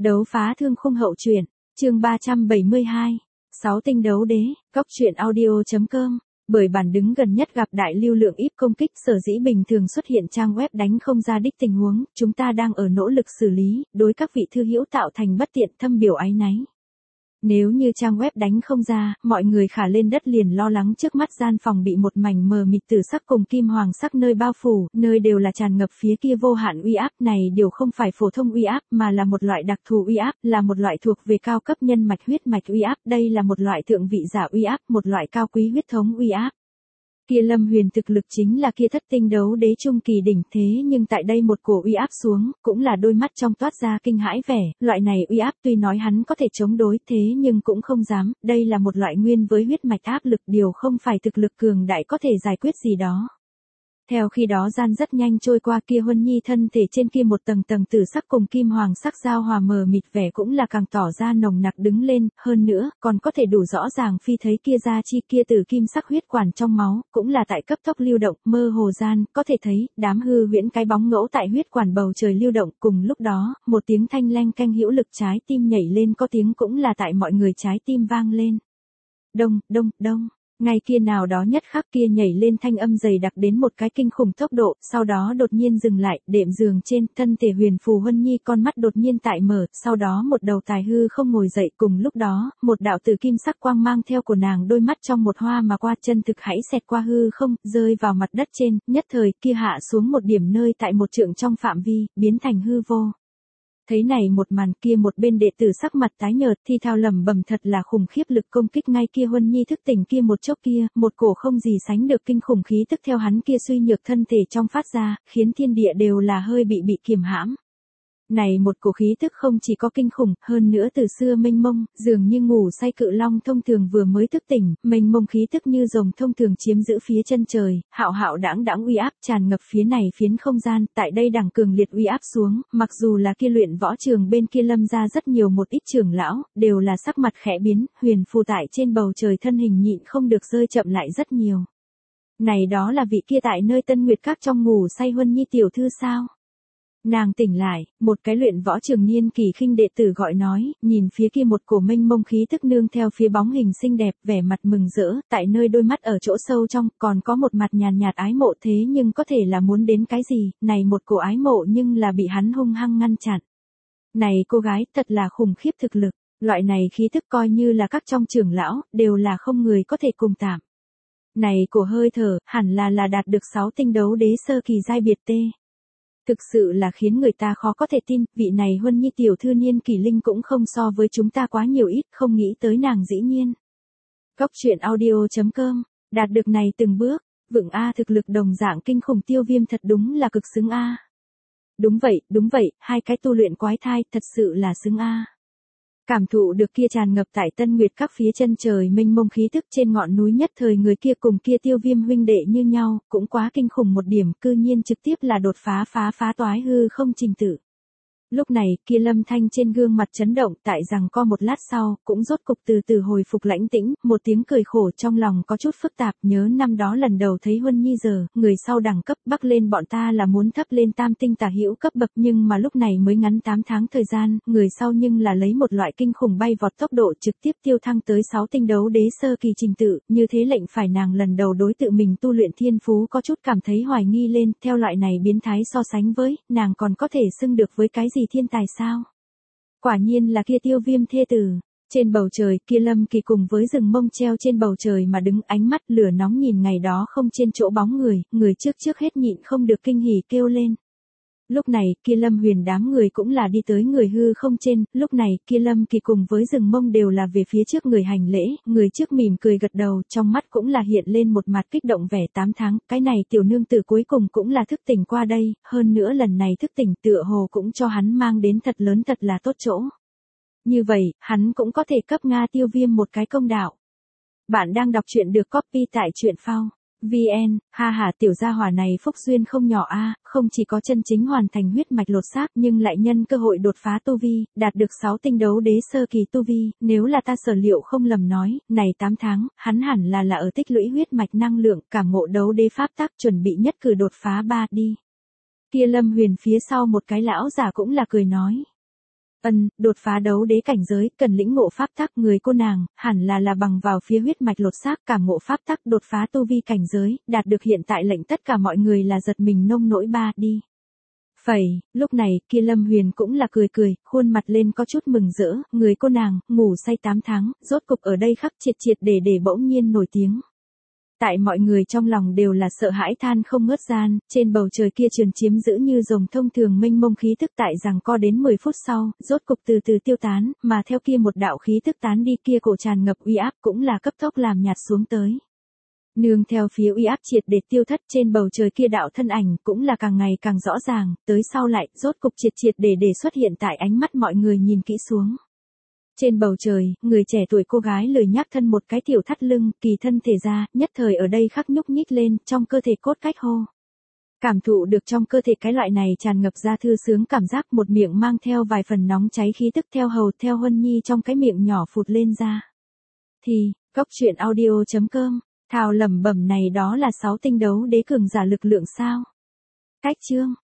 Đấu phá thương khung hậu truyện, chương 372, 6 tinh đấu đế, góc truyện audio.com. Bởi bản đứng gần nhất gặp đại lưu lượng íp công kích, sở dĩ bình thường xuất hiện trang web đánh không ra đích tình huống, chúng ta đang ở nỗ lực xử lý, đối các vị thư hữu tạo thành bất tiện, thâm biểu áy náy. Nếu như trang web đánh không ra, mọi người khả lên đất liền lo lắng trước mắt gian phòng bị một mảnh mờ mịt tử sắc cùng kim hoàng sắc nơi bao phủ, nơi đều là tràn ngập phía kia vô hạn uy áp. Này đều không phải phổ thông uy áp mà là một loại đặc thù uy áp, là một loại thuộc về cao cấp nhân mạch huyết mạch uy áp, đây là một loại thượng vị giả uy áp, một loại cao quý huyết thống uy áp. Kia Lâm Huyền thực lực chính là kia thất tinh đấu đế trung kỳ đỉnh, thế nhưng tại đây một cổ uy áp xuống, cũng là đôi mắt trong toát ra kinh hãi vẻ, loại này uy áp tuy nói hắn có thể chống đối, thế nhưng cũng không dám, đây là một loại nguyên với huyết mạch áp lực, điều không phải thực lực cường đại có thể giải quyết gì đó. Theo khi đó gian rất nhanh trôi qua, kia Huân Nhi thân thể trên kia một tầng tầng tử sắc cùng kim hoàng sắc giao hòa mờ mịt vẻ cũng là càng tỏ ra nồng nặc đứng lên, hơn nữa, còn có thể đủ rõ ràng phi thấy kia da chi kia từ kim sắc huyết quản trong máu, cũng là tại cấp tốc lưu động, mơ hồ gian, có thể thấy, đám hư huyễn cái bóng ngẫu tại huyết quản bầu trời lưu động, cùng lúc đó, một tiếng thanh leng canh hữu lực trái tim nhảy lên, có tiếng cũng là tại mọi người trái tim vang lên. Đông, đông, đông. Ngay kia nào đó nhất khắc kia nhảy lên thanh âm dày đặc đến một cái kinh khủng tốc độ, sau đó đột nhiên dừng lại, đệm giường trên, thân thể huyền phù Huân Nhi con mắt đột nhiên tại mở, sau đó một đầu tài hư không ngồi dậy, cùng lúc đó, một đạo tử kim sắc quang mang theo của nàng đôi mắt trong một hoa mà qua, chân thực hãy xẹt qua hư không, rơi vào mặt đất trên, nhất thời kia hạ xuống một điểm nơi tại một trượng trong phạm vi, biến thành hư vô. Thấy này một màn, kia một bên đệ tử sắc mặt tái nhợt thi thao lẩm bẩm, thật là khủng khiếp lực công kích. Ngay kia Huân Nhi thức tỉnh kia một chốc kia, một cổ không gì sánh được kinh khủng khí tức theo hắn kia suy nhược thân thể trong phát ra, khiến thiên địa đều là hơi bị kiềm hãm. Này một cổ khí tức không chỉ có kinh khủng, hơn nữa từ xưa mênh mông, dường như ngủ say cự long thông thường vừa mới thức tỉnh, mênh mông khí tức như rồng thông thường chiếm giữ phía chân trời, hạo hạo đãng đãng uy áp tràn ngập phía này phiến không gian, tại đây đẳng cường liệt uy áp xuống, mặc dù là kia luyện võ trường bên kia Lâm ra rất nhiều một ít trưởng lão, đều là sắc mặt khẽ biến, huyền phù tại trên bầu trời thân hình nhịn không được rơi chậm lại rất nhiều. Này đó là vị kia tại nơi Tân Nguyệt Các trong ngủ say Huân Nhi tiểu thư sao? Nàng tỉnh lại, một cái luyện võ trường niên kỳ khinh đệ tử gọi nói, nhìn phía kia một cổ mênh mông khí tức nương theo phía bóng hình xinh đẹp, vẻ mặt mừng rỡ, tại nơi đôi mắt ở chỗ sâu trong, còn có một mặt nhàn nhạt ái mộ, thế nhưng có thể là muốn đến cái gì, này một cổ ái mộ nhưng là bị hắn hung hăng ngăn chặn. Này cô gái, thật là khủng khiếp thực lực, loại này khí tức coi như là các trong trưởng lão, đều là không người có thể cùng tạm. Này cổ hơi thở, hẳn là đạt được 6 tinh đấu đế sơ kỳ giai biệt tê. Thực sự là khiến người ta khó có thể tin, vị này Huân Nhi tiểu thư niên kỳ linh cũng không so với chúng ta quá nhiều ít, không nghĩ tới nàng dĩ nhiên. Góc truyện audio.com, đạt được này từng bước, vững A, thực lực đồng dạng kinh khủng, Tiêu Viêm thật đúng là cực xứng A. Đúng vậy, hai cái tu luyện quái thai, thật sự là xứng A. Cảm thụ được kia tràn ngập tại Tân Nguyệt Các phía chân trời mênh mông khí tức, trên ngọn núi nhất thời người kia cùng kia Tiêu Viêm huynh đệ như nhau, cũng quá kinh khủng một điểm, cư nhiên trực tiếp là đột phá toái hư không trình tự. Lúc này, kia Lâm Thanh trên gương mặt chấn động, tại rằng co một lát sau, cũng rốt cục từ từ hồi phục lãnh tĩnh, một tiếng cười khổ trong lòng có chút phức tạp, nhớ năm đó lần đầu thấy Huân Nhi giờ, người sau đẳng cấp bắc lên bọn ta là muốn thấp lên tam tinh tả hữu cấp bậc, nhưng mà lúc này mới ngắn 8 tháng thời gian, người sau nhưng là lấy một loại kinh khủng bay vọt tốc độ trực tiếp tiêu thăng tới 6 tinh đấu đế sơ kỳ trình tự, như thế lệnh phải nàng lần đầu đối tự mình tu luyện thiên phú có chút cảm thấy hoài nghi lên, theo loại này biến thái so sánh với, nàng còn có thể xưng được với cái gì thiên tài sao? Quả nhiên là kia Tiêu Viêm thê tử. Trên bầu trời, kia Lâm Kỳ cùng với rừng mông treo trên bầu trời mà đứng, ánh mắt lửa nóng nhìn ngày đó không trên chỗ bóng người trước hết nhịn không được kinh hỉ kêu lên. Lúc này, kia Lâm Huyền đám người cũng là đi tới người hư không trên, lúc này, kia Lâm Kỳ cùng với rừng mông đều là về phía trước người hành lễ, người trước mỉm cười gật đầu, trong mắt cũng là hiện lên một mặt kích động vẻ. 8 tháng, cái này tiểu nương tử cuối cùng cũng là thức tỉnh qua đây, hơn nữa lần này thức tỉnh tựa hồ cũng cho hắn mang đến thật lớn, thật là tốt chỗ. Như vậy, hắn cũng có thể cấp Nga Tiêu Viêm một cái công đạo. Bạn đang đọc truyện được copy tại truyện phao VN, tiểu gia hỏa này phúc duyên không nhỏ a, không chỉ có chân chính hoàn thành huyết mạch lột xác nhưng lại nhân cơ hội đột phá tu vi, đạt được 6 tinh đấu đế sơ kỳ tu vi, nếu là ta sở liệu không lầm nói, này 8 tháng, hắn hẳn là ở tích lũy huyết mạch năng lượng, cảm ngộ đấu đế pháp tắc, chuẩn bị nhất cử đột phá 3 đi. Kia Lâm Huyền phía sau một cái lão giả cũng là cười nói. Đột phá đấu đế cảnh giới, cần lĩnh ngộ pháp tắc, người cô nàng, hẳn là bằng vào phía huyết mạch lột xác cảm ngộ pháp tắc đột phá tu vi cảnh giới, đạt được hiện tại lệnh tất cả mọi người là giật mình nông nỗi ba đi. Lúc này, kia Lâm Huyền cũng là cười, khuôn mặt lên có chút mừng rỡ, người cô nàng, ngủ say 8 tháng, rốt cục ở đây khắc triệt để bỗng nhiên nổi tiếng. Tại mọi người trong lòng đều là sợ hãi than không ngớt gian, trên bầu trời kia truyền chiếm giữ như rồng thông thường mênh mông khí tức tại rằng co đến 10 phút sau, rốt cục từ từ tiêu tán, mà theo kia một đạo khí tức tán đi kia cổ tràn ngập uy áp cũng là cấp tốc làm nhạt xuống tới. Nương theo phía uy áp triệt để tiêu thất trên bầu trời kia đạo thân ảnh cũng là càng ngày càng rõ ràng, tới sau lại, rốt cục triệt để xuất hiện tại ánh mắt mọi người nhìn kỹ xuống. Trên bầu trời, người trẻ tuổi cô gái lười nhác thân một cái tiểu thắt lưng, kỳ thân thể ra, nhất thời ở đây khắc nhúc nhích lên, trong cơ thể cốt cách hô. Cảm thụ được trong cơ thể cái loại này tràn ngập ra thư sướng cảm giác, một miệng mang theo vài phần nóng cháy khí tức theo hầu theo Huân Nhi trong cái miệng nhỏ phụt lên ra. Thì, goctruyện.audio.com, thào lẩm bẩm này đó là 6 tinh đấu đế cường giả lực lượng sao? Cách chương